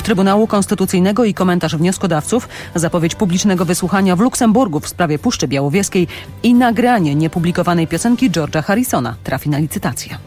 Trybunału Konstytucyjnego i komentarz wnioskodawców, zapowiedź publicznego wysłuchania w Luksemburgu w sprawie Puszczy Białowieskiej i nagranie niepublikowanej piosenki George'a Harrisona trafi na licytację.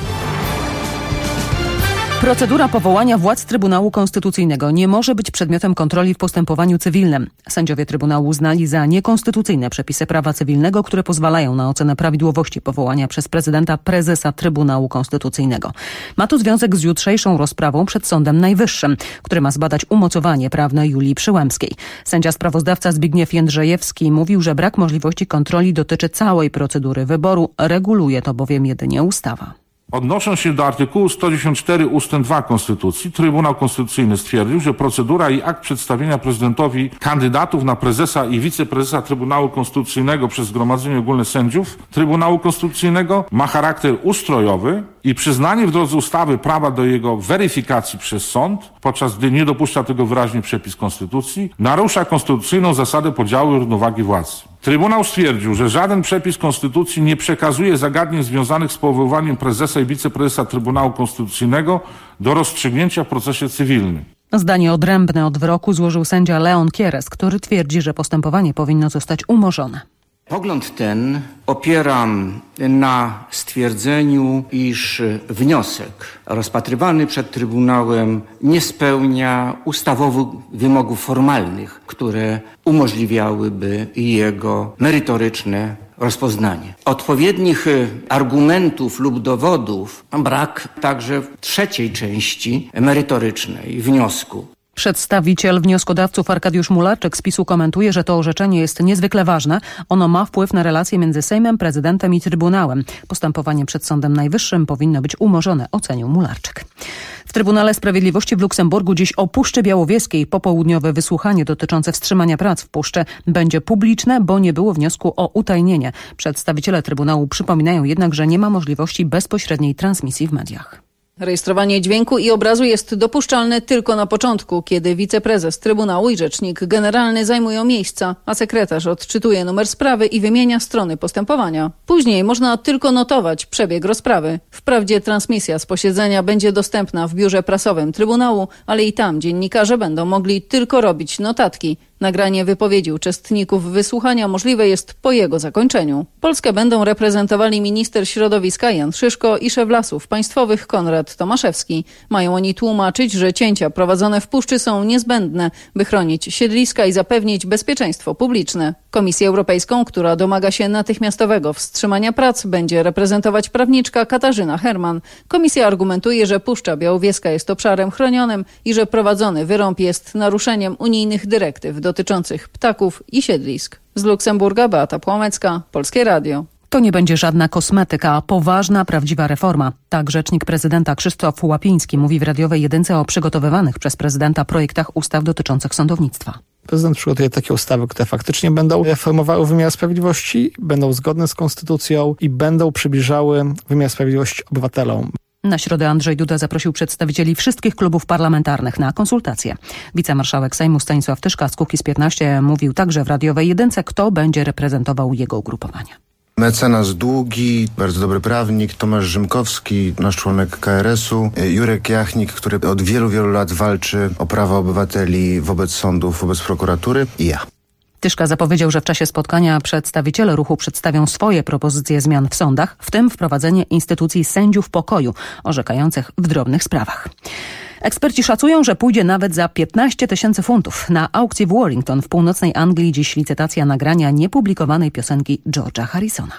Procedura powołania władz Trybunału Konstytucyjnego nie może być przedmiotem kontroli w postępowaniu cywilnym. Sędziowie Trybunału uznali za niekonstytucyjne przepisy prawa cywilnego, które pozwalają na ocenę prawidłowości powołania przez prezydenta prezesa Trybunału Konstytucyjnego. Ma to związek z jutrzejszą rozprawą przed Sądem Najwyższym, który ma zbadać umocowanie prawne Julii Przyłębskiej. Sędzia sprawozdawca Zbigniew Jędrzejewski mówił, że brak możliwości kontroli dotyczy całej procedury wyboru. Reguluje to bowiem jedynie ustawa. Odnosząc się do artykułu 114 ust. 2 Konstytucji, Trybunał Konstytucyjny stwierdził, że procedura i akt przedstawienia prezydentowi kandydatów na prezesa i wiceprezesa Trybunału Konstytucyjnego przez Zgromadzenie Ogólne Sędziów Trybunału Konstytucyjnego ma charakter ustrojowy i przyznanie w drodze ustawy prawa do jego weryfikacji przez sąd, podczas gdy nie dopuszcza tego wyraźnie przepis Konstytucji, narusza konstytucyjną zasadę podziału i równowagi władzy. Trybunał stwierdził, że żaden przepis Konstytucji nie przekazuje zagadnień związanych z powoływaniem prezesa i wiceprezesa Trybunału Konstytucyjnego do rozstrzygnięcia w procesie cywilnym. Zdanie odrębne od wyroku złożył sędzia Leon Kieres, który twierdzi, że postępowanie powinno zostać umorzone. Pogląd ten opieram na stwierdzeniu, iż wniosek rozpatrywany przed Trybunałem nie spełnia ustawowych wymogów formalnych, które umożliwiałyby jego merytoryczne rozpoznanie. Odpowiednich argumentów lub dowodów brak także w trzeciej części merytorycznej wniosku. Przedstawiciel wnioskodawców Arkadiusz Mularczyk z PiS-u komentuje, że to orzeczenie jest niezwykle ważne. Ono ma wpływ na relacje między Sejmem, prezydentem i Trybunałem. Postępowanie przed Sądem Najwyższym powinno być umorzone, ocenił Mularczyk. W Trybunale Sprawiedliwości w Luksemburgu dziś o Puszczy Białowieskiej popołudniowe wysłuchanie dotyczące wstrzymania prac w Puszczy będzie publiczne, bo nie było wniosku o utajnienie. Przedstawiciele Trybunału przypominają jednak, że nie ma możliwości bezpośredniej transmisji w mediach. Rejestrowanie dźwięku i obrazu jest dopuszczalne tylko na początku, kiedy wiceprezes Trybunału i rzecznik generalny zajmują miejsca, a sekretarz odczytuje numer sprawy i wymienia strony postępowania. Później można tylko notować przebieg rozprawy. Wprawdzie transmisja z posiedzenia będzie dostępna w biurze prasowym Trybunału, ale i tam dziennikarze będą mogli tylko robić notatki. Nagranie wypowiedzi uczestników wysłuchania możliwe jest po jego zakończeniu. Polskę będą reprezentowali minister środowiska Jan Szyszko i szef Lasów Państwowych Konrad Tomaszewski. Mają oni tłumaczyć, że cięcia prowadzone w puszczy są niezbędne, by chronić siedliska i zapewnić bezpieczeństwo publiczne. Komisję Europejską, która domaga się natychmiastowego wstrzymania prac, będzie reprezentować prawniczka Katarzyna Herman. Komisja argumentuje, że Puszcza Białowieska jest obszarem chronionym i że prowadzony wyrąb jest naruszeniem unijnych dyrektyw dotyczących ptaków i siedlisk. Z Luksemburga Beata Płomecka, Polskie Radio. To nie będzie żadna kosmetyka, a poważna, prawdziwa reforma. Tak rzecznik prezydenta Krzysztof Łapiński mówi w radiowej jedynce o przygotowywanych przez prezydenta projektach ustaw dotyczących sądownictwa. Prezydent przygotuje takie ustawy, które faktycznie będą reformowały wymiar sprawiedliwości, będą zgodne z konstytucją i będą przybliżały wymiar sprawiedliwości obywatelom. Na środę Andrzej Duda zaprosił przedstawicieli wszystkich klubów parlamentarnych na konsultacje. Wicemarszałek Sejmu Stanisław Tyszka z Kukiz15 mówił także w radiowej jedynce, kto będzie reprezentował jego ugrupowanie. Mecenas Długi, bardzo dobry prawnik, Tomasz Rzymkowski, nasz członek KRS-u, Jurek Jachnik, który od wielu lat walczy o prawa obywateli wobec sądów, wobec prokuratury i ja. Tyszka zapowiedział, że w czasie spotkania przedstawiciele ruchu przedstawią swoje propozycje zmian w sądach, w tym wprowadzenie instytucji sędziów pokoju orzekających w drobnych sprawach. Eksperci szacują, że pójdzie nawet za 15 000 funtów. Na aukcji w Warrington w północnej Anglii dziś licytacja nagrania niepublikowanej piosenki George'a Harrisona.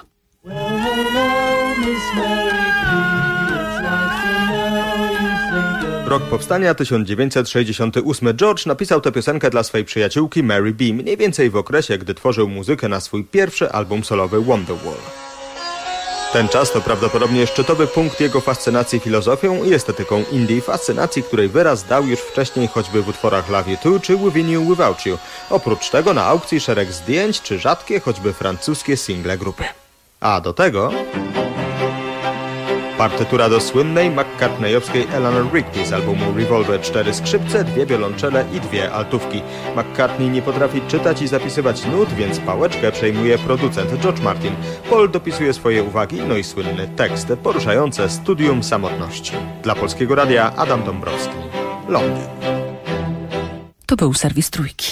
Rok powstania 1968. George napisał tę piosenkę dla swojej przyjaciółki Mary B. mniej więcej w okresie, gdy tworzył muzykę na swój pierwszy album solowy Wonderwall. Ten czas to prawdopodobnie szczytowy punkt jego fascynacji filozofią i estetyką indie, fascynacji, której wyraz dał już wcześniej choćby w utworach Love You Too czy Within You Without You. Oprócz tego na aukcji szereg zdjęć czy rzadkie, choćby francuskie single grupy. A do tego partytura do słynnej McCartneyowskiej Eleanor Rigby z albumu Revolver, 4 skrzypce, 2 wiolonczele i 2 altówki. McCartney nie potrafi czytać i zapisywać nut, więc pałeczkę przejmuje producent George Martin. Paul dopisuje swoje uwagi, no i słynny tekst poruszające studium samotności. Dla Polskiego Radia Adam Dąbrowski, Londyn. To był serwis Trójki.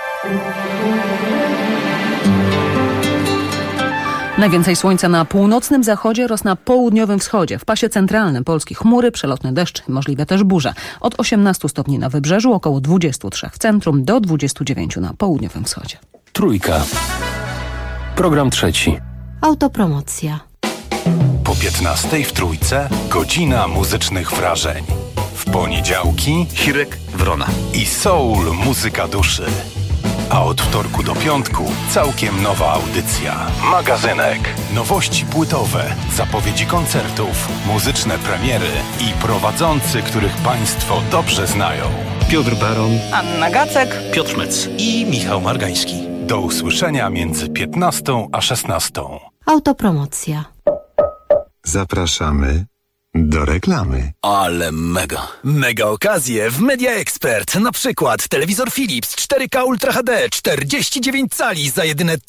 Najwięcej słońca na północnym zachodzie oraz na południowym wschodzie. W pasie centralnym Polski chmury, przelotny deszcz, możliwe też burze. Od 18 stopni na wybrzeżu, około 23 w centrum, do 29 na południowym wschodzie. Trójka. Program trzeci. Autopromocja. Po 15 w Trójce godzina muzycznych wrażeń. W poniedziałki Hirek Wrona i soul muzyka duszy. A od wtorku do piątku całkiem nowa audycja. Magazynek. Nowości płytowe, zapowiedzi koncertów, muzyczne premiery i prowadzący, których Państwo dobrze znają. Piotr Baron, Anna Gacek, Piotr Mec i Michał Margański. Do usłyszenia między 15 a 16. Autopromocja. Zapraszamy do reklamy. Ale mega okazje w Media Expert. Na przykład telewizor Philips 4K Ultra HD 49 cali za jedyne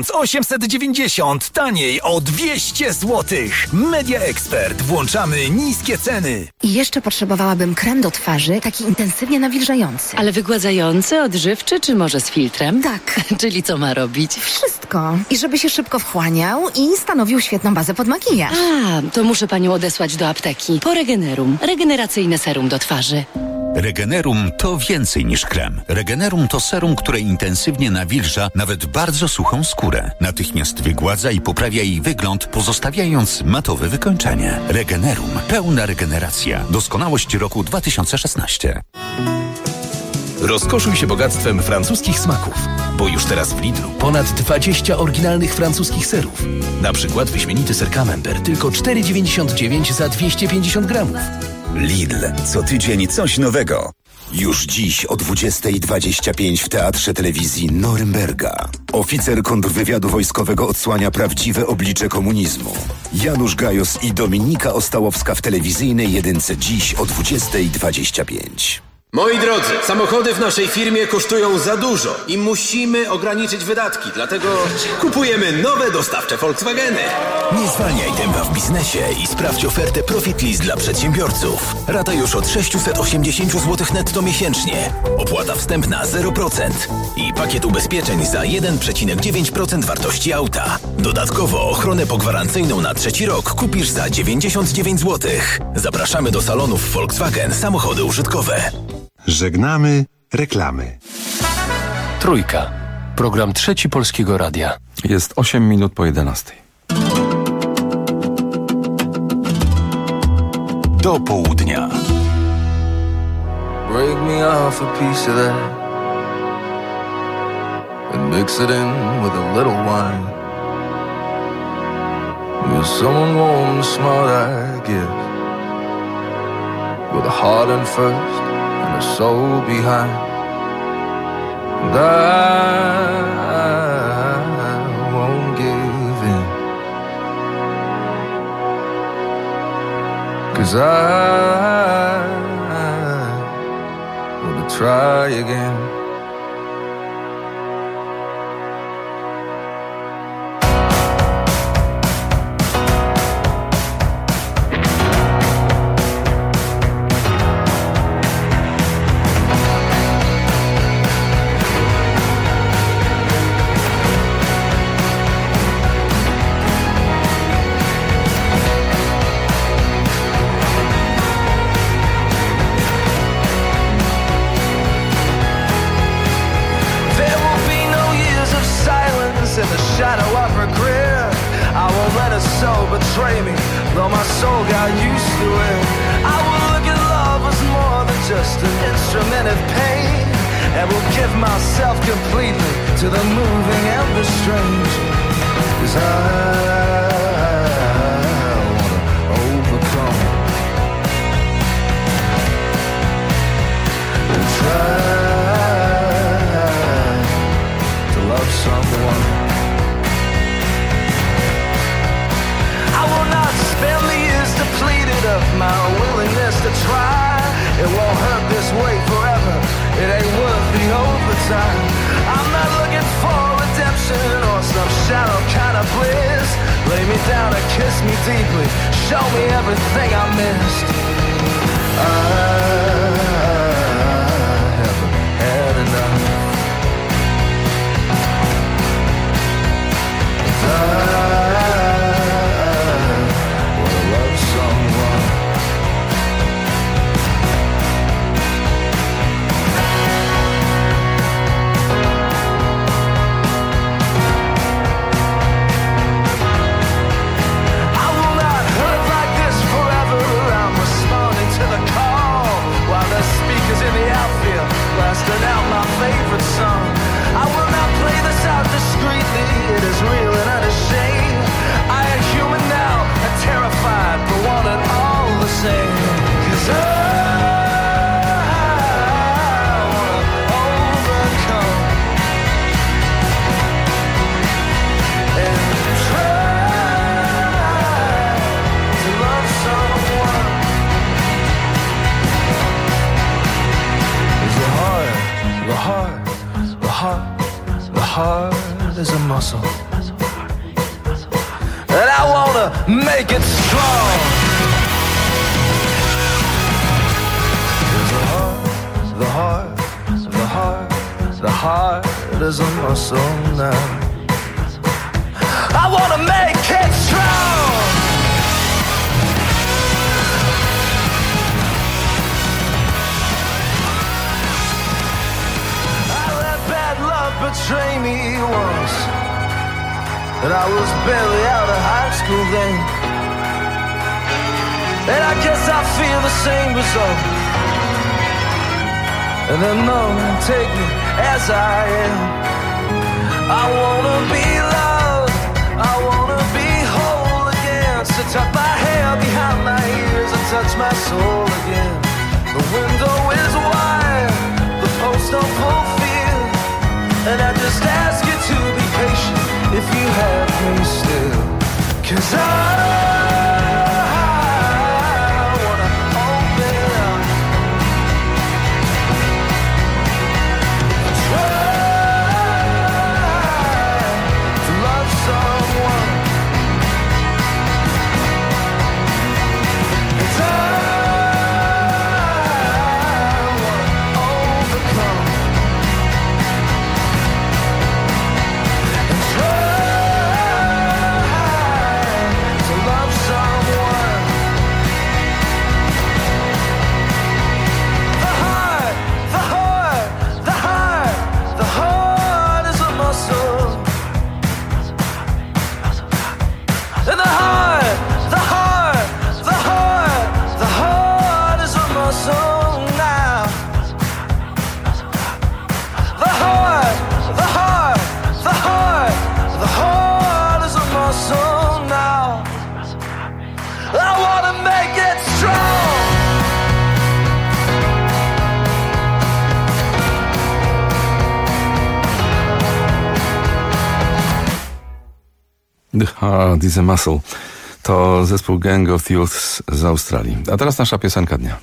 1890, taniej o 200 zł. Media Expert. Włączamy niskie ceny. I jeszcze potrzebowałabym krem do twarzy, taki intensywnie nawilżający. Ale wygładzający, odżywczy czy może z filtrem? Tak. Czyli co ma robić? Wszystko. I żeby się szybko wchłaniał i stanowił świetną bazę pod makijaż. A, to muszę panią odesłać do apteki. Po Regenerum. Regeneracyjne serum do twarzy. Regenerum to więcej niż krem. Regenerum to serum, które intensywnie nawilża nawet bardzo suchą skórę. Natychmiast wygładza i poprawia jej wygląd, pozostawiając matowe wykończenie. Regenerum. Pełna regeneracja. Doskonałość roku 2016. Rozkoszuj się bogactwem francuskich smaków, bo już teraz w Lidlu ponad 20 oryginalnych francuskich serów. Na przykład wyśmienity ser Camembert, tylko 4,99 za 250 gramów. Lidl. Co tydzień coś nowego. Już dziś o 20:25 w Teatrze Telewizji Norymberga. Oficer kontrwywiadu wojskowego odsłania prawdziwe oblicze komunizmu. Janusz Gajos i Dominika Ostałowska w telewizyjnej jedynce dziś o 20:25. Moi drodzy, samochody w naszej firmie kosztują za dużo i musimy ograniczyć wydatki, dlatego kupujemy nowe dostawcze Volkswageny. Nie zwalniaj tempa w biznesie i sprawdź ofertę Profit List dla przedsiębiorców. Rata już od 680 zł netto miesięcznie. Opłata wstępna 0% i pakiet ubezpieczeń za 1,9% wartości auta. Dodatkowo ochronę pogwarancyjną na 3. rok kupisz za 99 zł. Zapraszamy do salonów Volkswagen Samochody Użytkowe. Żegnamy reklamy. Trójka. Program trzeci Polskiego Radia. Jest 8 minut po 11. Do południa. Break me off a piece of that and mix it in with a little wine. With someone warm and smart I guess, with a heart in first and a soul behind. And I won't give in, 'cause I wanna try again. Betray me, though my soul got used to it. I will look at love as more than just an instrument of pain, and will give myself completely to the moving and the strange. 'Cause I wanna overcome and try to love someone. Spend the years depleted of my willingness to try. It won't hurt this way forever. It ain't worth the overtime. I'm not looking for redemption or some shallow kind of bliss. Lay me down and kiss me deeply. Show me everything I missed. I haven't had heart is a muscle, and I wanna make it strong. The heart is a muscle now. I wanna make it strong. Betray me once, and I was barely out of high school then, and I guess I feel the same result. And then no, take me as I am. I wanna be loved, I wanna be whole again. So tuck my hair behind my ears and touch my soul again. The window is wide, the posts don't fulfill, and I just ask you to be patient if you have me still. 'Cause I wanna open up, try to love someone. 'Cause I wanna overcome. The Heart is a Muscle. To zespół Gang of Youths z Australii. A teraz nasza piosenka dnia.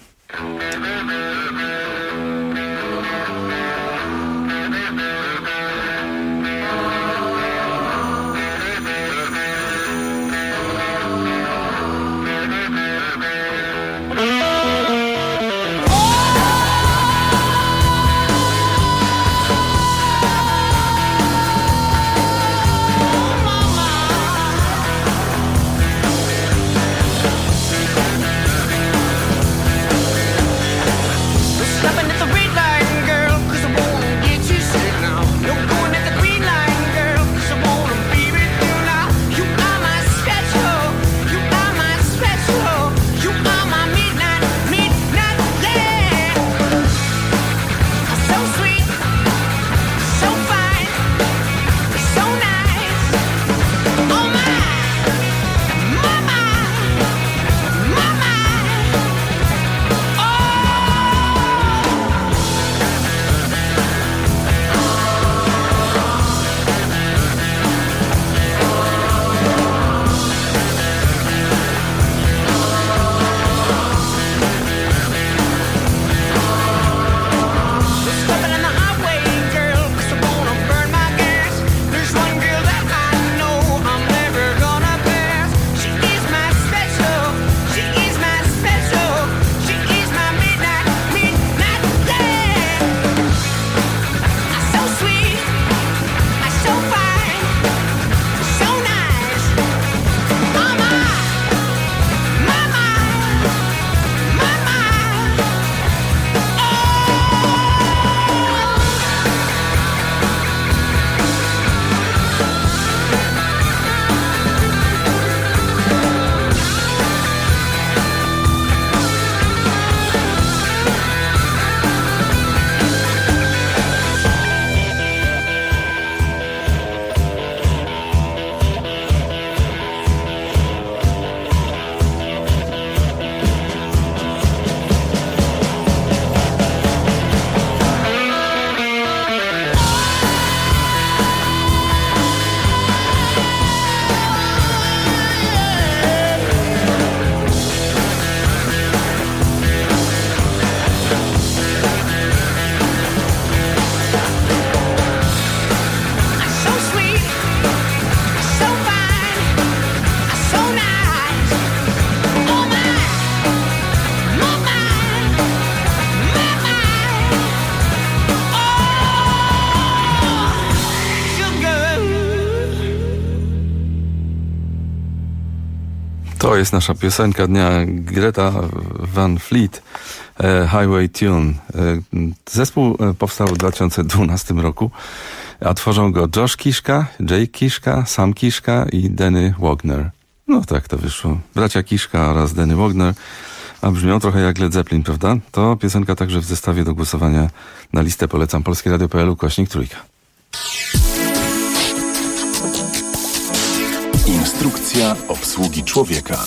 To jest nasza piosenka dnia, Greta Van Fleet, Highway Tune. Zespół powstał w 2012 roku, a tworzą go Josh Kiszka, Jake Kiszka, Sam Kiszka i Danny Wagner. No tak to wyszło. Bracia Kiszka oraz Danny Wagner, a brzmią trochę jak Led Zeppelin, prawda? To piosenka także w zestawie do głosowania na listę. Polecam polskieradio.pl/3. Instrukcja obsługi człowieka.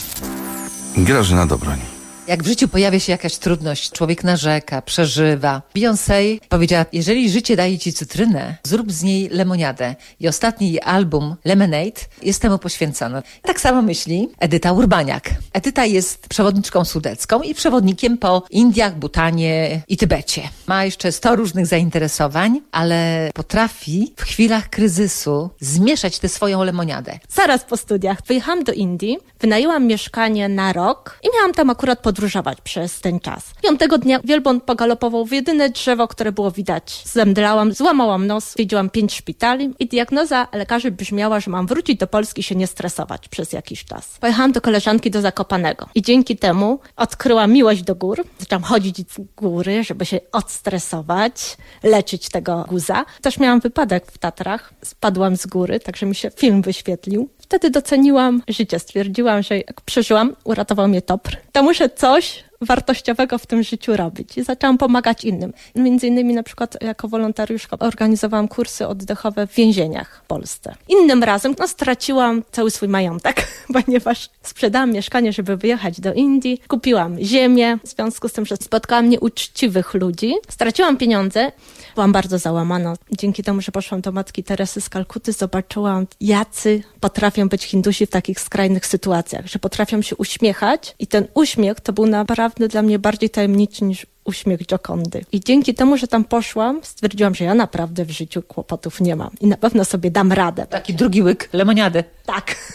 Grażyna Dobroń. Jak w życiu pojawia się jakaś trudność, człowiek narzeka, przeżywa. Beyoncé powiedziała, jeżeli życie daje ci cytrynę, zrób z niej lemoniadę. I ostatni jej album, Lemonade, jest temu poświęcony. Tak samo myśli Edyta Urbaniak. Edyta jest przewodniczką sudecką i przewodnikiem po Indiach, Butanie i Tybecie. Ma jeszcze 100 różnych zainteresowań, ale potrafi w chwilach kryzysu zmieszać tę swoją lemoniadę. Zaraz po studiach wyjechałam do Indii, wynajęłam mieszkanie na rok i miałam tam akurat podróżować przez ten czas. 5. dnia wielbłąd pogalopował w jedyne drzewo, które było widać. Zemdlałam, złamałam nos, zwiedziłam 5 szpitali i diagnoza lekarzy brzmiała, że mam wrócić do Polski i się nie stresować przez jakiś czas. Pojechałam do koleżanki do Zakopanego i dzięki temu odkryłam miłość do gór. Zaczęłam chodzić w góry, żeby się odstresować, leczyć tego guza. Też miałam wypadek w Tatrach, spadłam z góry, także mi się film wyświetlił. Wtedy doceniłam życie. Stwierdziłam, że jak przeżyłam, uratował mnie topr, to muszę coś wartościowego w tym życiu robić. I zaczęłam pomagać innym. Między innymi na przykład jako wolontariuszka organizowałam kursy oddechowe w więzieniach w Polsce. Innym razem straciłam cały swój majątek, ponieważ sprzedałam mieszkanie, żeby wyjechać do Indii. Kupiłam ziemię, w związku z tym, że spotkałam nieuczciwych ludzi. Straciłam pieniądze. Byłam bardzo załamana. Dzięki temu, że poszłam do Matki Teresy z Kalkuty, zobaczyłam, jacy potrafią być Hindusi w takich skrajnych sytuacjach, że potrafią się uśmiechać i ten uśmiech to był naprawdę dla mnie bardziej tajemniczy niż uśmiech Giocondy. I dzięki temu, że tam poszłam, stwierdziłam, że ja naprawdę w życiu kłopotów nie mam i na pewno sobie dam radę. Taki drugi łyk lemoniady. Tak.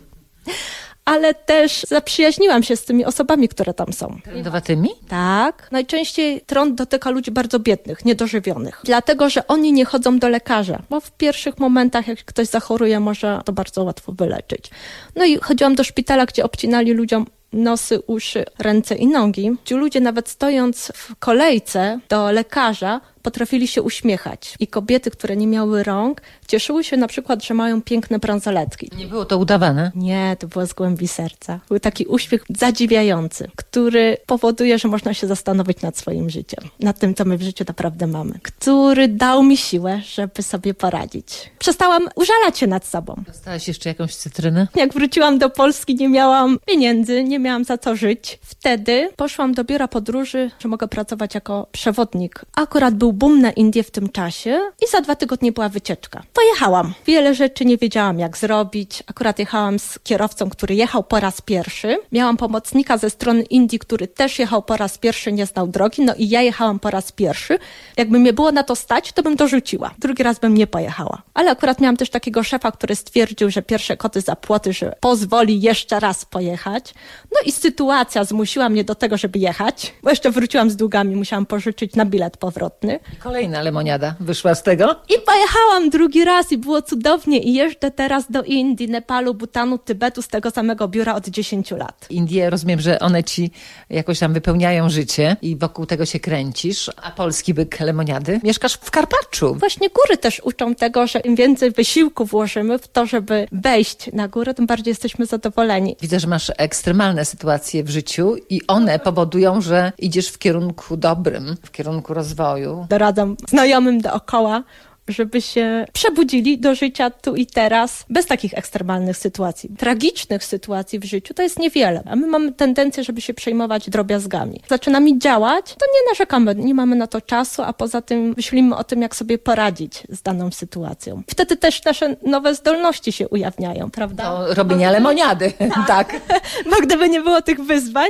Ale też zaprzyjaźniłam się z tymi osobami, które tam są. Trędowatymi? Tak. Najczęściej trąd dotyka ludzi bardzo biednych, niedożywionych. Dlatego, że oni nie chodzą do lekarza, bo w pierwszych momentach, jak ktoś zachoruje, może to bardzo łatwo wyleczyć. No i chodziłam do szpitala, gdzie obcinali ludziom nosy, uszy, ręce i nogi. Ci ludzie nawet stojąc w kolejce do lekarza potrafili się uśmiechać. I kobiety, które nie miały rąk, cieszyły się na przykład, że mają piękne bransoletki. Nie było to udawane? Nie, to było z głębi serca. Był taki uśmiech zadziwiający, który powoduje, że można się zastanowić nad swoim życiem. Nad tym, co my w życiu naprawdę mamy. Który dał mi siłę, żeby sobie poradzić. Przestałam użalać się nad sobą. Dostałaś jeszcze jakąś cytrynę? Jak wróciłam do Polski, nie miałam pieniędzy, nie miałam za co żyć. Wtedy poszłam do biura podróży, że mogę pracować jako przewodnik. Akurat był boom na Indię w tym czasie i za 2 tygodnie była wycieczka. Pojechałam. Wiele rzeczy nie wiedziałam, jak zrobić. Akurat jechałam z kierowcą, który jechał po raz pierwszy. Miałam pomocnika ze strony Indii, który też jechał po raz pierwszy, nie znał drogi. No i ja jechałam po raz pierwszy. Jakby mnie było na to stać, to bym to rzuciła. Drugi raz bym nie pojechała. Ale akurat miałam też takiego szefa, który stwierdził, że pierwsze koty za płoty, że pozwoli jeszcze raz pojechać. No i sytuacja zmusiła mnie do tego, żeby jechać. Bo jeszcze wróciłam z długami, musiałam pożyczyć na bilet powrotny. Kolejna lemoniada wyszła z tego. I pojechałam drugi raz i było cudownie i jeżdżę teraz do Indii, Nepalu, Butanu, Tybetu z tego samego biura od 10 lat. Indie, rozumiem, że one ci jakoś tam wypełniają życie i wokół tego się kręcisz, a polski byk lemoniady mieszkasz w Karpaczu. Właśnie góry też uczą tego, że im więcej wysiłku włożymy w to, żeby wejść na górę, tym bardziej jesteśmy zadowoleni. Widzę, że masz ekstremalne sytuacje w życiu i one powodują, że idziesz w kierunku dobrym, w kierunku rozwoju. Doradzam znajomym dookoła, żeby się przebudzili do życia tu i teraz, bez takich ekstremalnych sytuacji. Tragicznych sytuacji w życiu to jest niewiele, a my mamy tendencję, żeby się przejmować drobiazgami. Zaczyna mi działać, to nie narzekamy, nie mamy na to czasu, a poza tym myślimy o tym, jak sobie poradzić z daną sytuacją. Wtedy też nasze nowe zdolności się ujawniają, prawda? To robienia lemoniady, tak. Bo gdyby nie było tych wyzwań,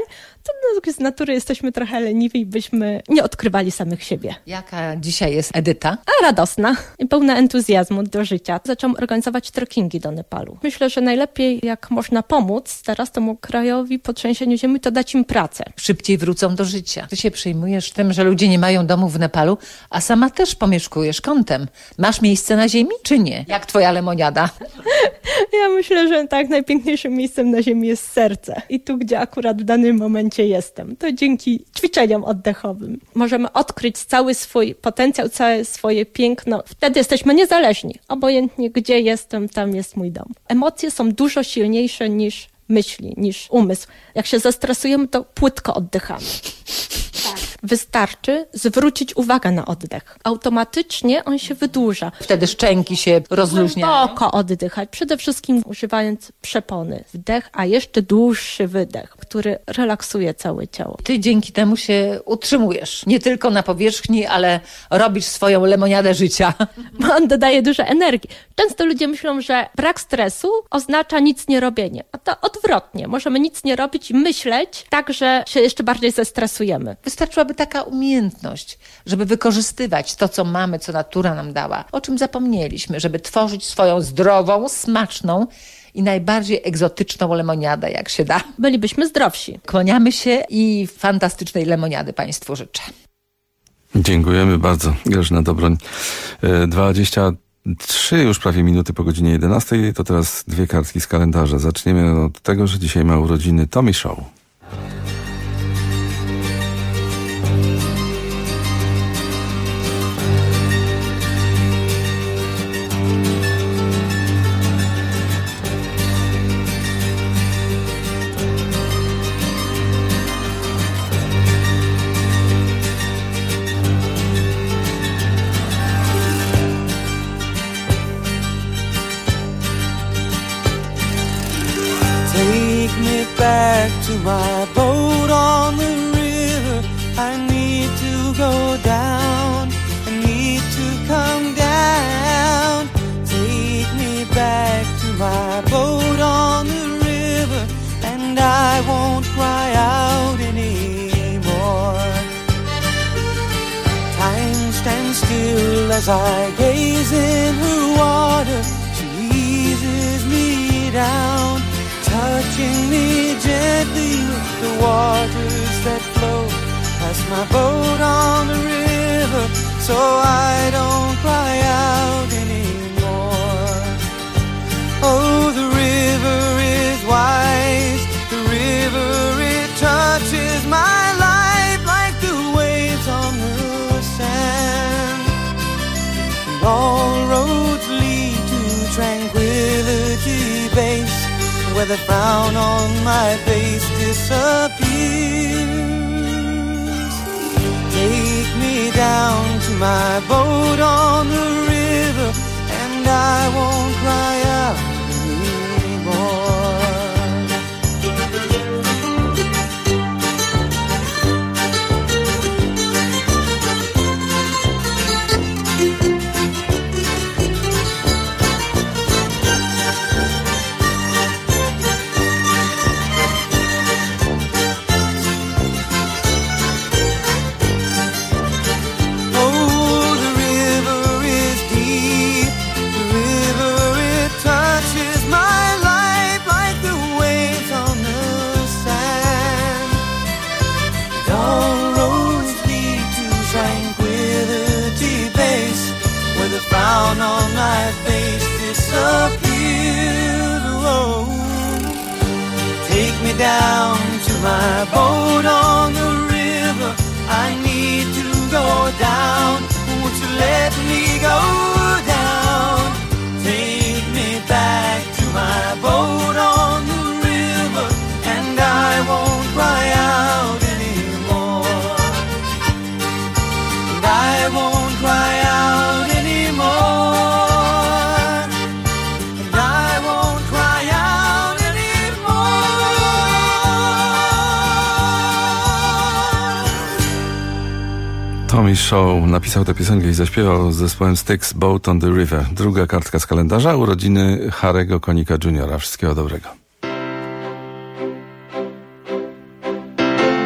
Z natury jesteśmy trochę leniwi i byśmy nie odkrywali samych siebie. Jaka dzisiaj jest Edyta? A radosna i pełna entuzjazmu do życia. Zaczęłam organizować trekkingi do Nepalu. Myślę, że najlepiej jak można pomóc teraz temu krajowi po trzęsieniu ziemi, to dać im pracę. Szybciej wrócą do życia. Ty się przejmujesz tym, że ludzie nie mają domu w Nepalu, a sama też pomieszkujesz kątem. Masz miejsce na ziemi, czy nie? Jak twoja lemoniada? Ja myślę, że tak najpiękniejszym miejscem na ziemi jest serce. I tu, gdzie akurat w danym momencie jestem. To dzięki ćwiczeniom oddechowym możemy odkryć cały swój potencjał, całe swoje piękno. Wtedy jesteśmy niezależni. Obojętnie gdzie jestem, tam jest mój dom. Emocje są dużo silniejsze niż myśli, niż umysł. Jak się zestresujemy, to płytko oddychamy. Tak. Wystarczy zwrócić uwagę na oddech. Automatycznie on się wydłuża. Wtedy szczęki się rozluźniają. Głęboko oddychać. Przede wszystkim używając przepony. Wdech, a jeszcze dłuższy wydech, który relaksuje całe ciało. Ty dzięki temu się utrzymujesz. Nie tylko na powierzchni, ale robisz swoją lemoniadę życia. On dodaje dużo energii. Często ludzie myślą, że brak stresu oznacza nic nie robienie. A to odwrotnie. Możemy nic nie robić i myśleć tak, że się jeszcze bardziej zestresujemy. Wystarczyłaby taka umiejętność, żeby wykorzystywać to, co mamy, co natura nam dała. O czym zapomnieliśmy, żeby tworzyć swoją zdrową, smaczną i najbardziej egzotyczną lemoniadę, jak się da. Bylibyśmy zdrowsi. Kłaniamy się i fantastycznej lemoniady Państwu życzę. Dziękujemy bardzo. Grażyna Dobroń. 23 już prawie minuty po godzinie 11. To teraz dwie kartki z kalendarza. Zaczniemy od tego, że dzisiaj ma urodziny Tommy Shaw. Back to my boat on the river. I need to go down. I need to come down. Take me back to my boat on the river, and I won't cry out anymore. Time stands still as I gaze in her water. She eases me down, touching me gently with the waters that flow past my boat on the river, so I don't cry out anymore. Oh, the river is wise, the river, it touches my life like the waves on the sand. And all roads lead to Tranquility Base, where the frown on my face disappears. Take me down to my boat on the river, and I won't cry out anymore. Frown on my face disappears. Oh, take me down to my boat on the river. I need to go down. Won't you let me go down? Take me back to my boat on the river, and I won't cry out anymore. And I won't cry out anymore. And I won't cry out anymore. Tommy Shaw napisał tę piosenkę i zaśpiewał z zespołem Styx Boat on the River. Druga kartka z kalendarza, urodziny Harry'ego Konika Jr. Wszystkiego dobrego.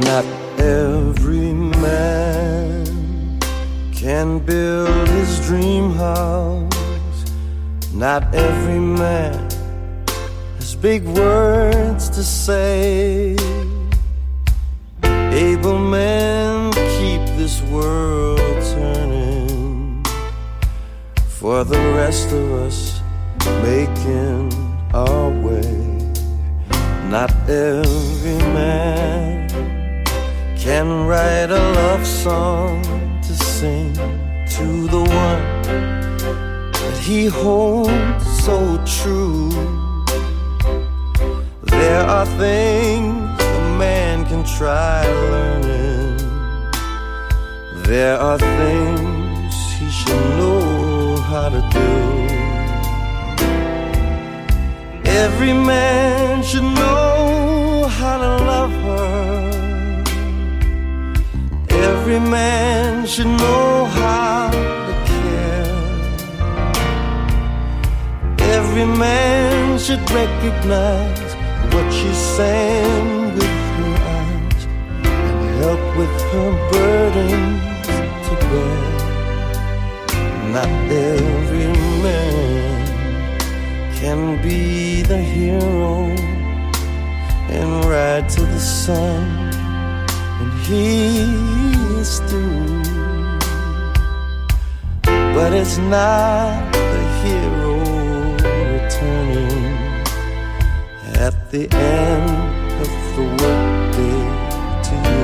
Not every man can build his dream house. Not every man has big words to say. Able men keep this world turning, for the rest of us making our way. Not every man can write a love song to sing to the one that he holds so true. There are things a man can try learning. There are things he should know how to do. Every man should know how to love her. Every man should know how to care. Every man should recognize what she's saying with her eyes and help with her burdens to bear. Not every man can be the hero and ride to the sun when he is through. But it's not the hero returning at the end of the workday to you.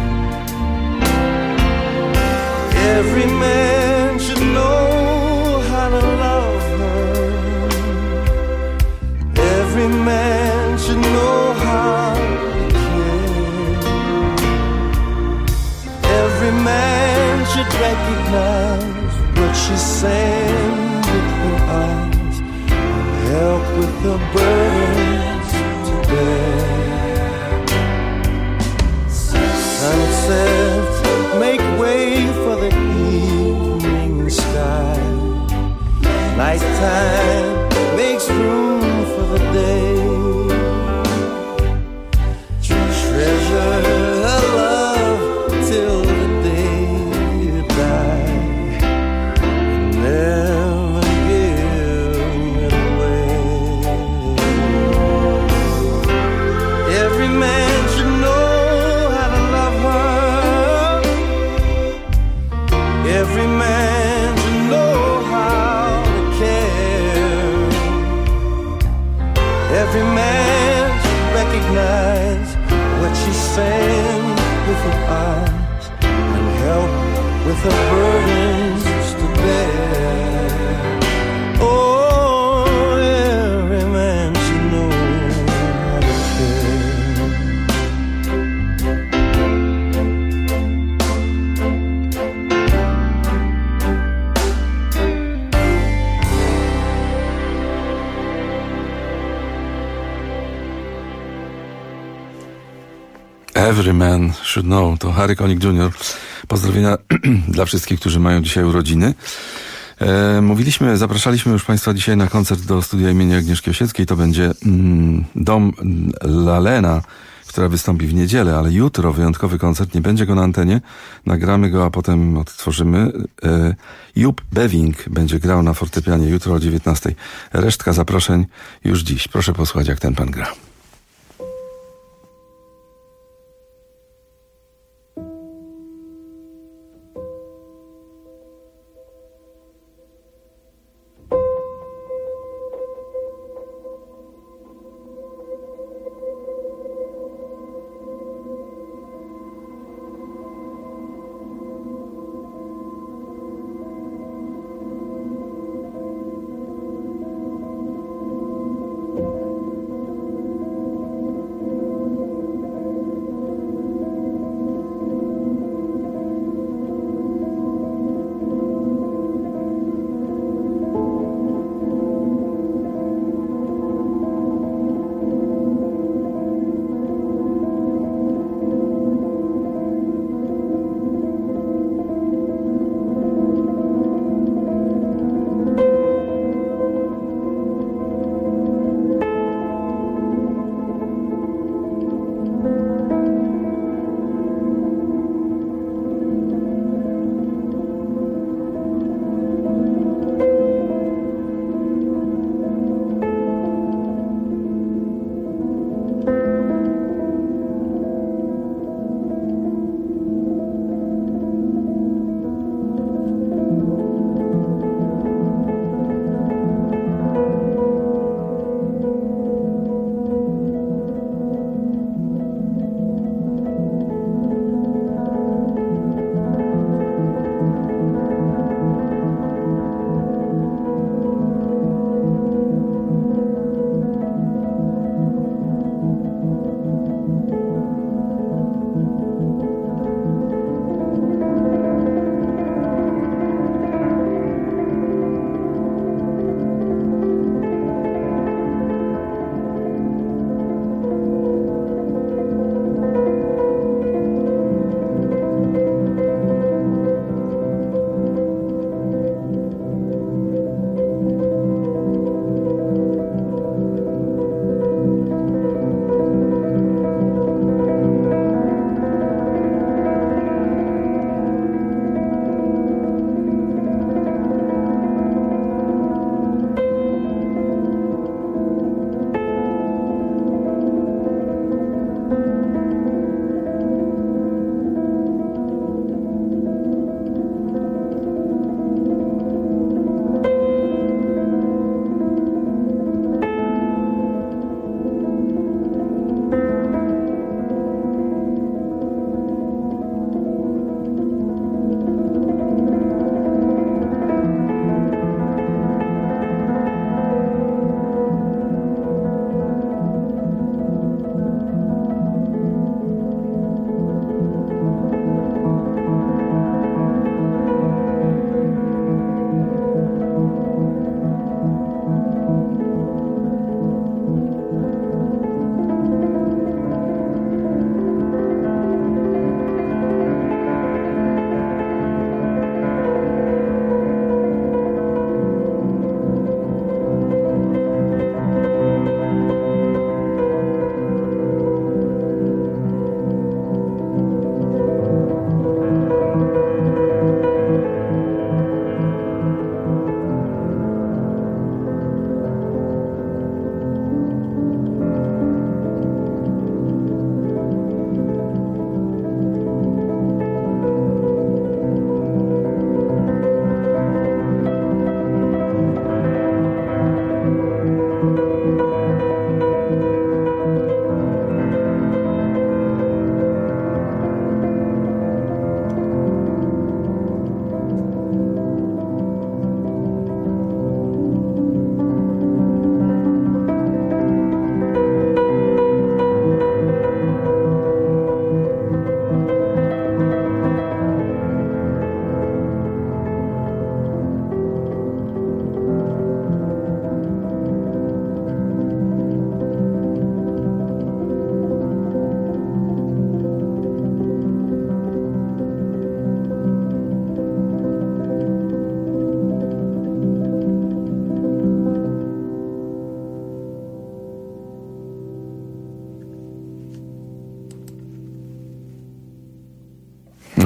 Every man should know how to love her. Every man should know how to care. Every man should recognize what she's saying with her eyes and help with her burdens to bear. Sunsets make way for the evening sky. Nighttime makes room for the day. Treasure her love till the day you die. Never give it away. Every man should know how to love her. Every man should know how to care. Every man should recognize what she's saying with her eyes and help with her burdens to bear. Oh, every man should know how to Every man should know. To Harry Connick Jr. Pozdrowienia dla wszystkich, którzy mają dzisiaj urodziny. Zapraszaliśmy już Państwa dzisiaj na koncert do studia imienia Agnieszki Osieckiej. To będzie Dom Lalena, która wystąpi w niedzielę, ale jutro wyjątkowy koncert. Nie będzie go na antenie. Nagramy go, a potem odtworzymy. Jupp Bewing będzie grał na fortepianie jutro o 19:00. Resztka zaproszeń już dziś. Proszę posłuchać, jak ten pan gra.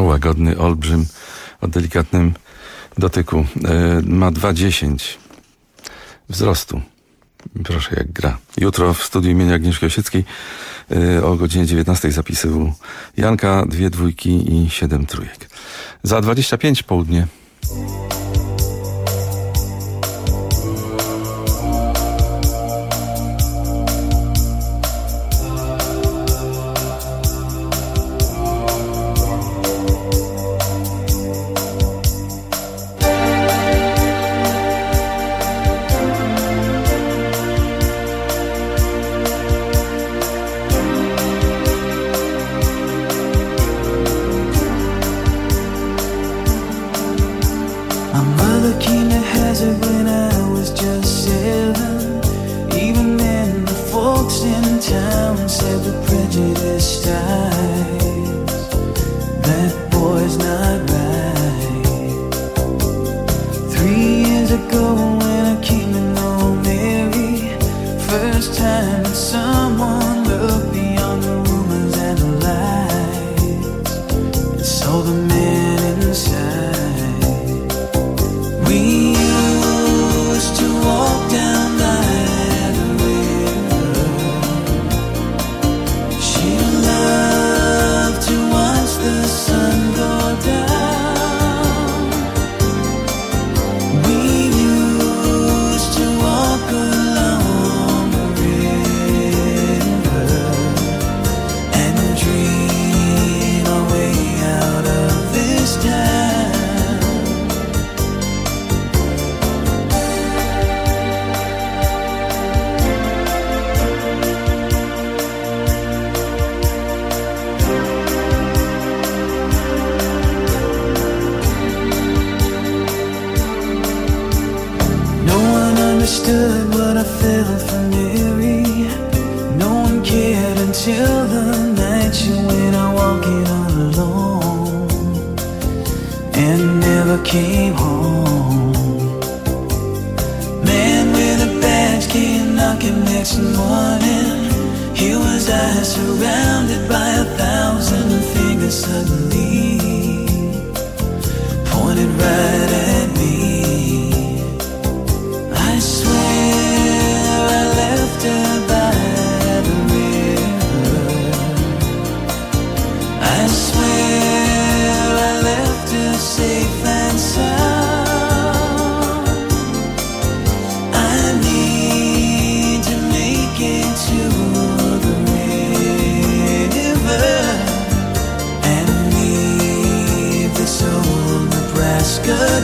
łagodny olbrzym o delikatnym dotyku. Ma 2,10 wzrostu. Proszę, jak gra. Jutro w studiu imienia Agnieszki Osieckiej o godzinie 19 zapisywał Janka, 2 dwójki i 7 trójek. Za 25 południe. Good.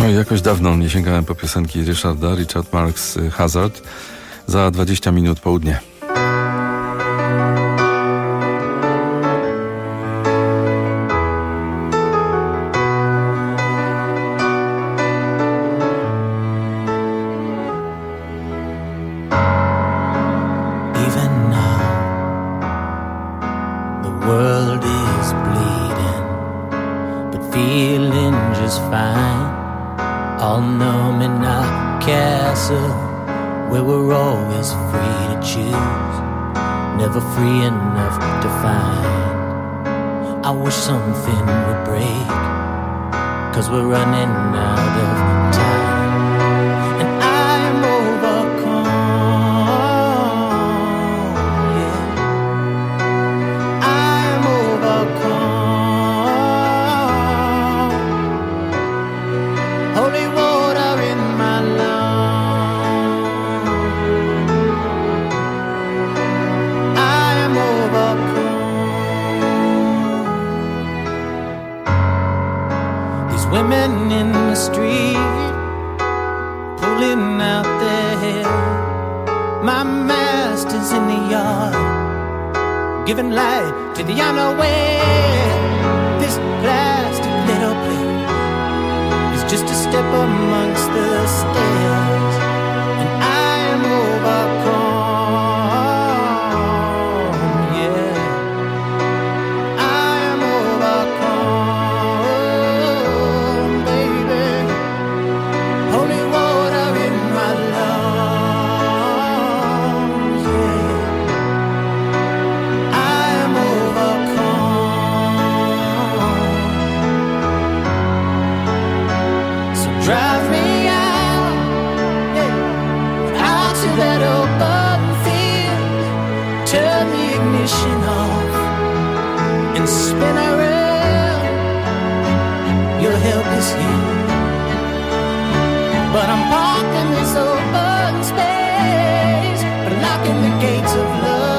No i jakoś dawno nie sięgałem po piosenki Richard Marx Hazard. Za 20 minut południe. Free enough to find. I wish something would break, 'cause we're running out of time. And I'm overcome, yeah. I'm overcome. Holy water in my lungs. Women in the street pulling out their hair. My master's in the yard giving light to the unaware. This plastic little place is just a step amongst the stairs. And I'm overcome. Drive me out, yeah, out to that open field. Turn the ignition off and spin around. Your help is here, but I'm parked in this open space, blocking the gates of love.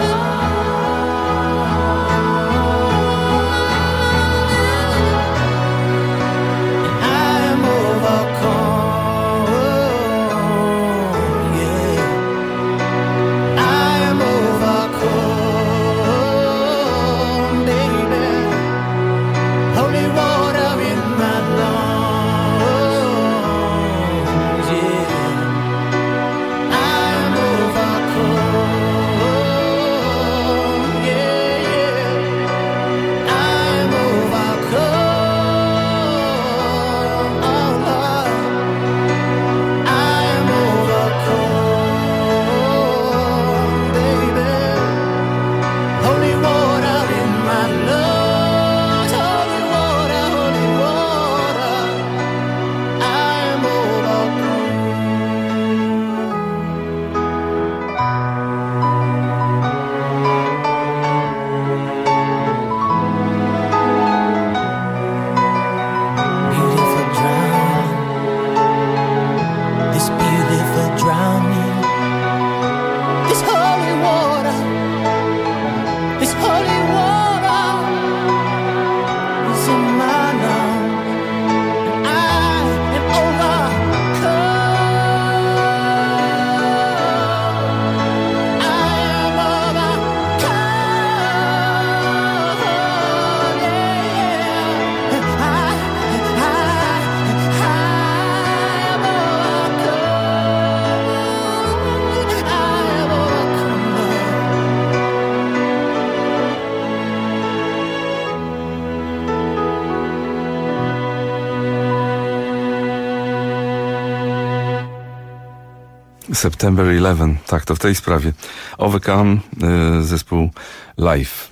September 11, tak, to w tej sprawie. Overcome, zespół Live.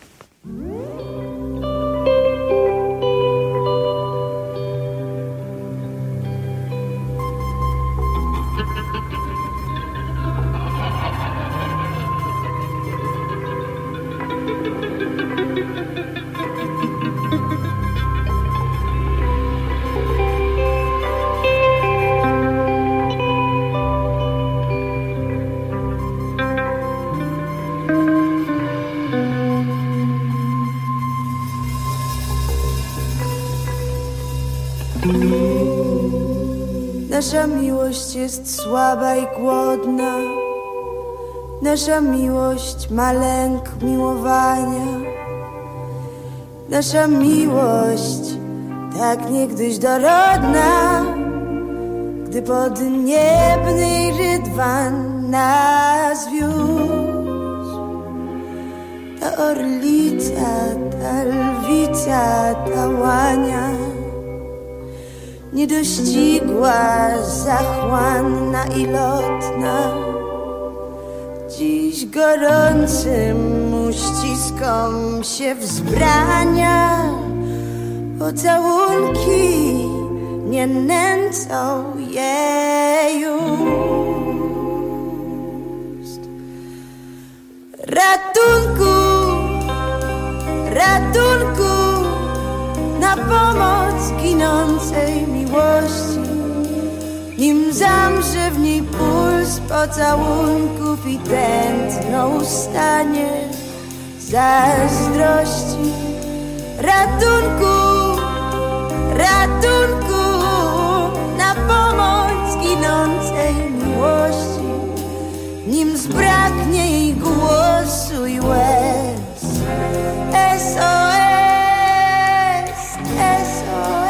Nasza miłość jest słaba i głodna. Nasza miłość ma lęk miłowania. Nasza miłość tak niegdyś dorodna, gdy podniebny rydwan nas wiózł. Ta orlica, ta lwica, ta łania, niedościgła, zachłanna i lotna, dziś gorącym uściskom się wzbrania. Pocałunki nie nęcą jej ust. Ratunku, ratunku, na pomoc ginącej miłości, nim zamrze w niej puls pocałunków i tętno ustanie zazdrości. Ratunku, ratunku, na pomoc ginącej miłości, nim zbraknie jej głosu i łez. SOS, SOS.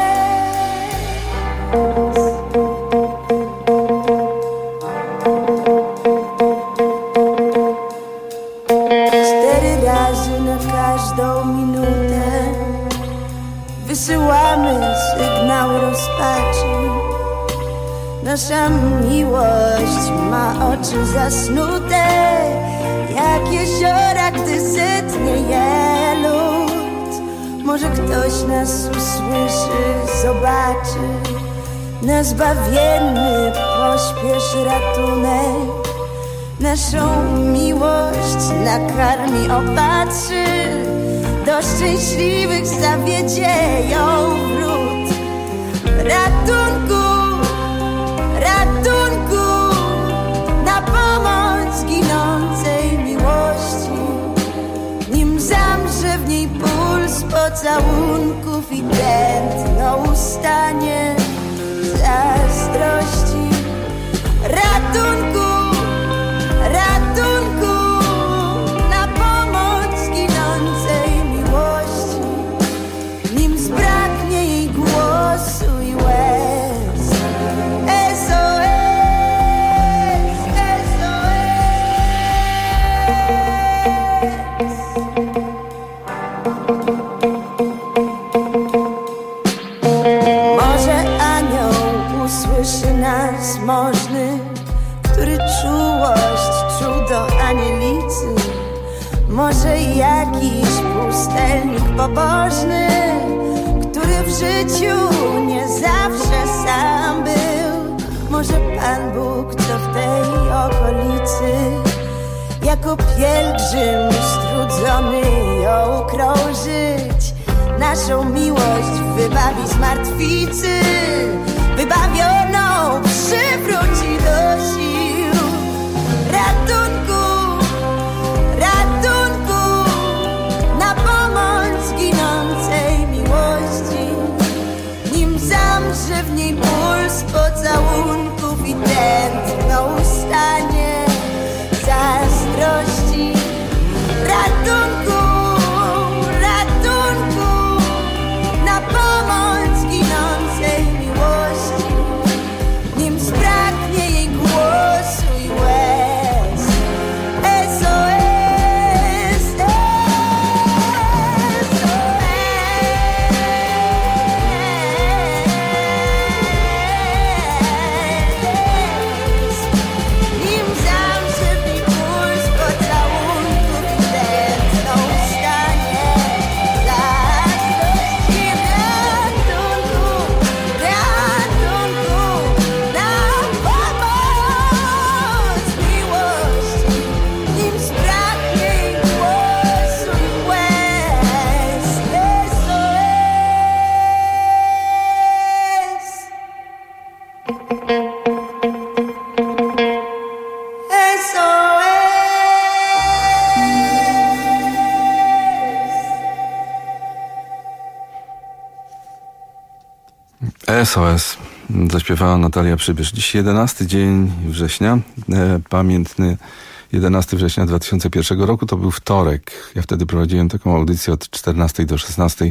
4 razy na każdą minutę wysyłamy sygnał rozpaczy. Nasza miłość ma oczy zasnute jak jeziora, gdy sytnie je lód. Może ktoś nas usłyszy, zobaczy. Na zbawienny pośpiesz ratunek. Naszą miłość nakarmi, opatrzy. Do szczęśliwych zawiedzie ją wrót. Ratunku, ratunku, na pomoc ginącej miłości, nim zamrze w niej puls pocałunków i tętno ustanie zazdrości. Ratunku, ratunku, na pomoc ginącej miłości, nim zbraknie jej głosu i łez. SOS, Może anioł usłyszy nas możny, który czułość czuł do anielicy. Może jakiś pustelnik pobożny, który w życiu nie zawsze sam był. Może Pan Bóg, co w tej okolicy, jako pielgrzym strudzony ją krążyć, naszą miłość wybawi z martwicy, wybawioną przywróci do sił. Ratunku, ratunku, na pomoc ginącej miłości, nim zamrze w niej puls pocałunków i tętno ustanie zazdrości. Ratunku, ratunku, na pomoc ginącej miłości, nim zbraknie jej głosu i łez. SOS, SOS, nim zamrze w niej puls pocałunków i tętno ustanie zazdrości. Ratunku, ratunku, na pomoc miłości, nim zbraknie jej głosu i łez. SOS. zaśpiewała Natalia Przybysz. Dziś 11 dzień września, pamiętny 11 września 2001 roku, to był wtorek. Ja wtedy prowadziłem taką audycję od 14 do 16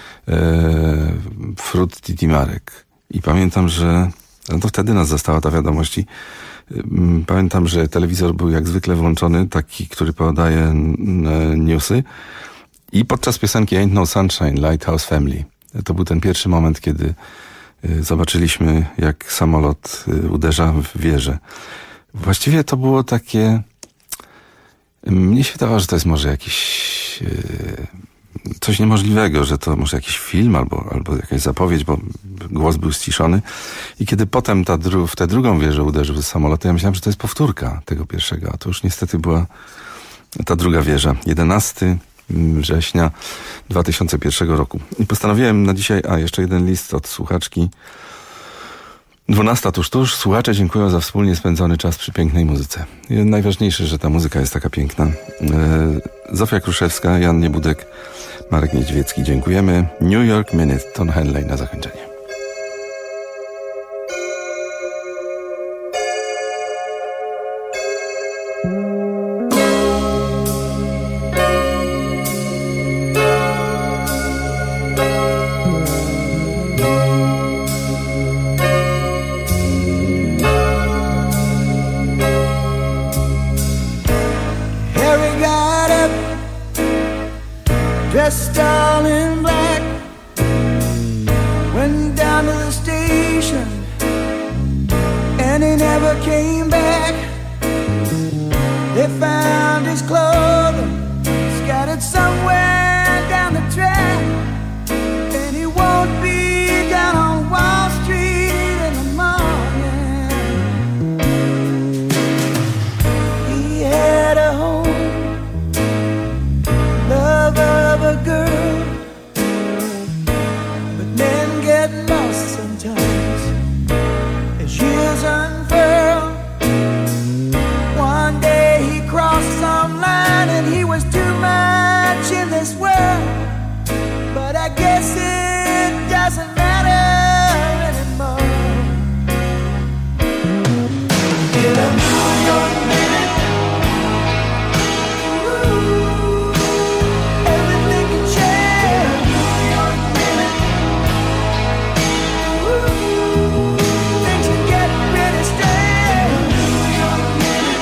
Frutti di Marek. I pamiętam, że to wtedy nas zastała ta wiadomość. Pamiętam, że telewizor był jak zwykle włączony, taki, który podaje newsy. I podczas piosenki Ain't No Sunshine, Lighthouse Family. To był ten pierwszy moment, kiedy zobaczyliśmy, jak samolot uderza w wieżę. Właściwie to było takie... Mnie się wydawało, że to jest może jakiś... coś niemożliwego, że to może jakiś film albo jakaś zapowiedź, bo głos był ściszony. I kiedy potem w tę drugą wieżę uderzył samolot, to ja myślałem, że to jest powtórka tego pierwszego, a to już niestety była ta druga wieża. 11 września 2001 roku. I postanowiłem na dzisiaj, jeszcze jeden list od słuchaczki. 12 tuż. Słuchacze dziękują za wspólnie spędzony czas przy pięknej muzyce. I najważniejsze, że ta muzyka jest taka piękna. Zofia Kruszewska, Jan Niebudek, Marek Niedźwiecki. Dziękujemy. New York Minute, Ton Henley na zakończenie. Dressed all in black, went down to the station, and he never came back. They found his clothing scattered somewhere down the track, and he won't be down on Wall Street in the morning. He had a home, love of a girl, but men get lost sometimes as years unfurl. One day he crossed some line and he was too much in this world, but I guess it doesn't matter anymore. In a New York minute, everything can change. New York minute, things can get really strange. New York minute,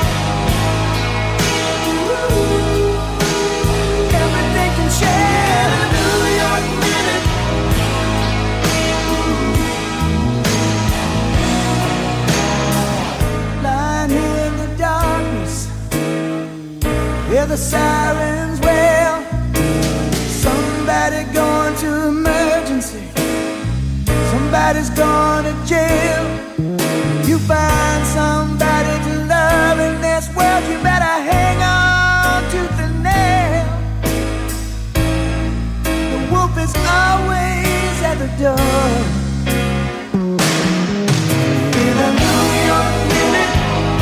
everything can change. New York minute. Lying here in the darkness, hear the sirens wail. Somebody going to emergency, somebody's going to jail. You find somebody to love in this world, you better hang on tooth and nail. The wolf is always at the door. In a New York minute,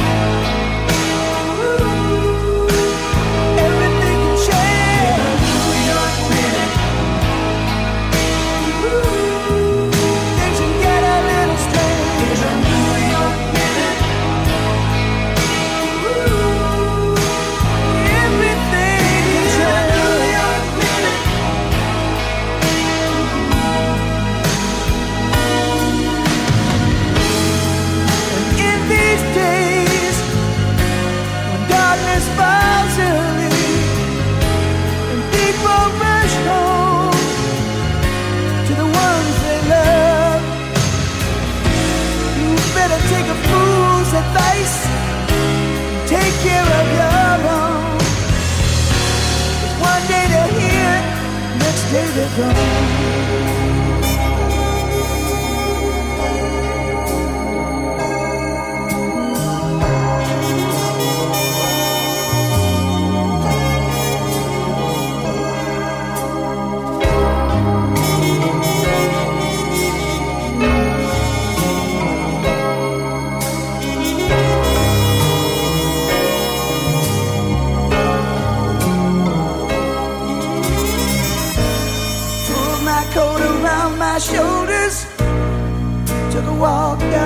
everything can change. New York minute, things can get a little strange. In a New York minute, everything can change. New York minute. And in these days, when darkness falls early and people rush home to the ones they love, you better take a fool's advice, take care of your own. 'Cause one day they're here, next day they're gone. Told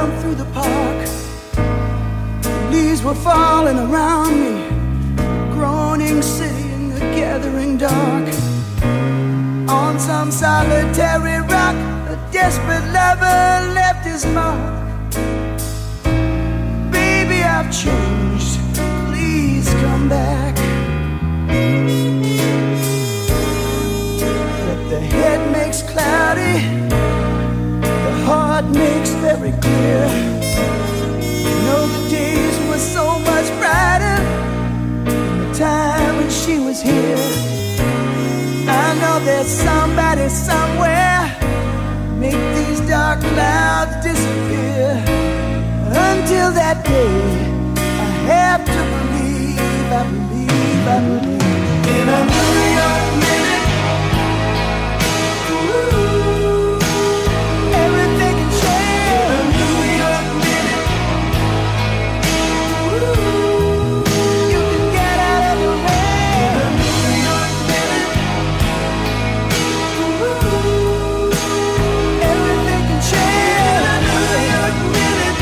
down through the park. The leaves were falling around me, groaning city in the gathering dark. On some solitary rock, a desperate lover left his mark. Baby, I've changed, please come back. But the head makes cloudy, the heart makes very clear. You know the days were so much brighter the time when she was here. I know there's somebody somewhere make these dark clouds disappear. Until that day, I have to believe, I believe, I believe in a New York minute. Ooh, everything can change in a New York minute. Ooh, you can get out of the way in a New York minute. Ooh, everything can change in a New York minute.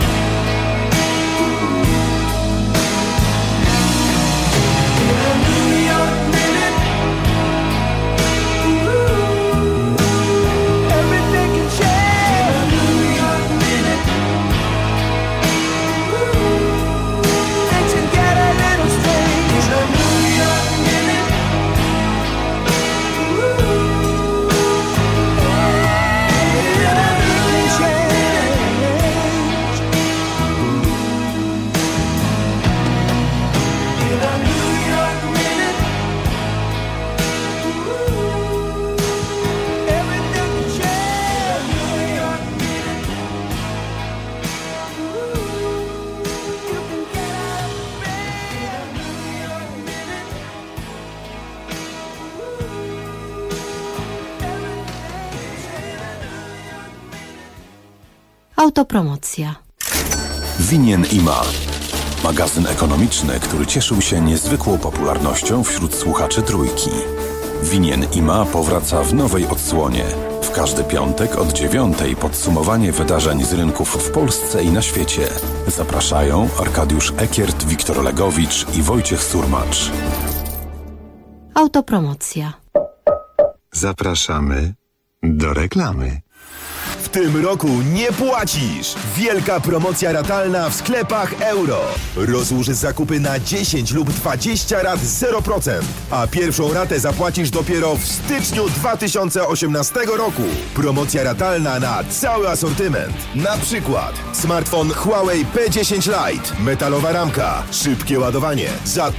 Autopromocja. Winien Ima. Magazyn ekonomiczny, który cieszył się niezwykłą popularnością wśród słuchaczy Trójki. Winien Ima powraca w nowej odsłonie. W każdy piątek od 9:00 podsumowanie wydarzeń z rynków w Polsce i na świecie. Zapraszają Arkadiusz Ekiert, Wiktor Legowicz i Wojciech Surmacz. Autopromocja. Zapraszamy do reklamy. W tym roku nie płacisz! Wielka promocja ratalna w sklepach Euro. Rozłóż zakupy na 10 lub 20 rat 0%, a pierwszą ratę zapłacisz dopiero w styczniu 2018 roku. Promocja ratalna na cały asortyment. Na przykład smartfon Huawei P10 Lite, metalowa ramka, szybkie ładowanie za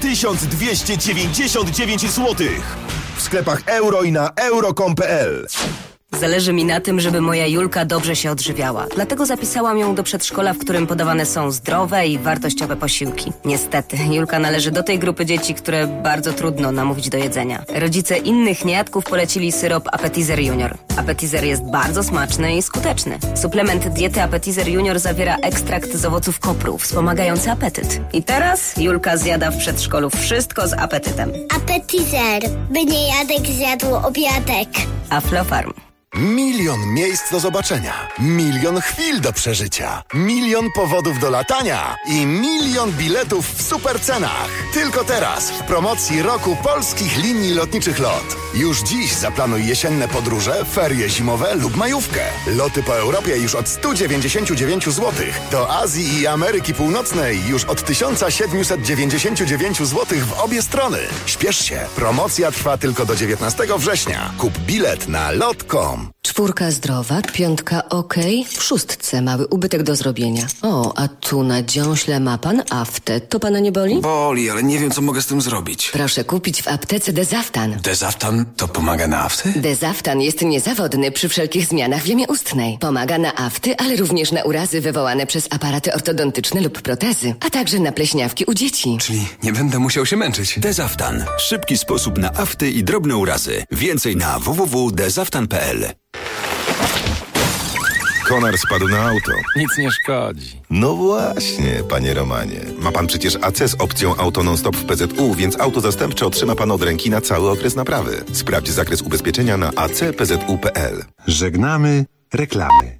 1299 zł. W sklepach Euro i na euro.com.pl. Zależy mi na tym, żeby moja Julka dobrze się odżywiała. Dlatego zapisałam ją do przedszkola, w którym podawane są zdrowe i wartościowe posiłki. Niestety, Julka należy do tej grupy dzieci, które bardzo trudno namówić do jedzenia. Rodzice innych niejadków polecili syrop Appetizer Junior. Appetizer jest bardzo smaczny i skuteczny. Suplement diety Appetizer Junior zawiera ekstrakt z owoców kopru, wspomagający apetyt. I teraz Julka zjada w przedszkolu wszystko z apetytem. Appetizer, by niejadek zjadł obiadek. Aflofarm. Milion miejsc do zobaczenia, milion chwil do przeżycia, milion powodów do latania i milion biletów w supercenach. Tylko teraz w promocji roku polskich linii lotniczych LOT. Już dziś zaplanuj jesienne podróże, ferie zimowe lub majówkę. Loty po Europie już od 199 zł. Do Azji i Ameryki Północnej już od 1799 zł w obie strony. Śpiesz się, promocja trwa tylko do 19 września. Kup bilet na lot.com. 4 zdrowa, 5 ok, w 6 mały ubytek do zrobienia. O, a tu na dziąśle ma pan aftę. To pana nie boli? Boli, ale nie wiem, co mogę z tym zrobić. Proszę kupić w aptece Dezaftan. Dezaftan to pomaga na afty? Dezaftan jest niezawodny przy wszelkich zmianach w jamie ustnej. Pomaga na afty, ale również na urazy wywołane przez aparaty ortodontyczne lub protezy, a także na pleśniawki u dzieci. Czyli nie będę musiał się męczyć. Dezaftan. Szybki sposób na afty i drobne urazy. Więcej na www.dezaftan.pl. Konar spadł na auto. Nic nie szkodzi. No właśnie, panie Romanie. Ma pan przecież AC z opcją Auto Non-Stop w PZU, więc auto zastępcze otrzyma pan od ręki na cały okres naprawy. Sprawdź zakres ubezpieczenia na acpzu.pl. Żegnamy reklamy.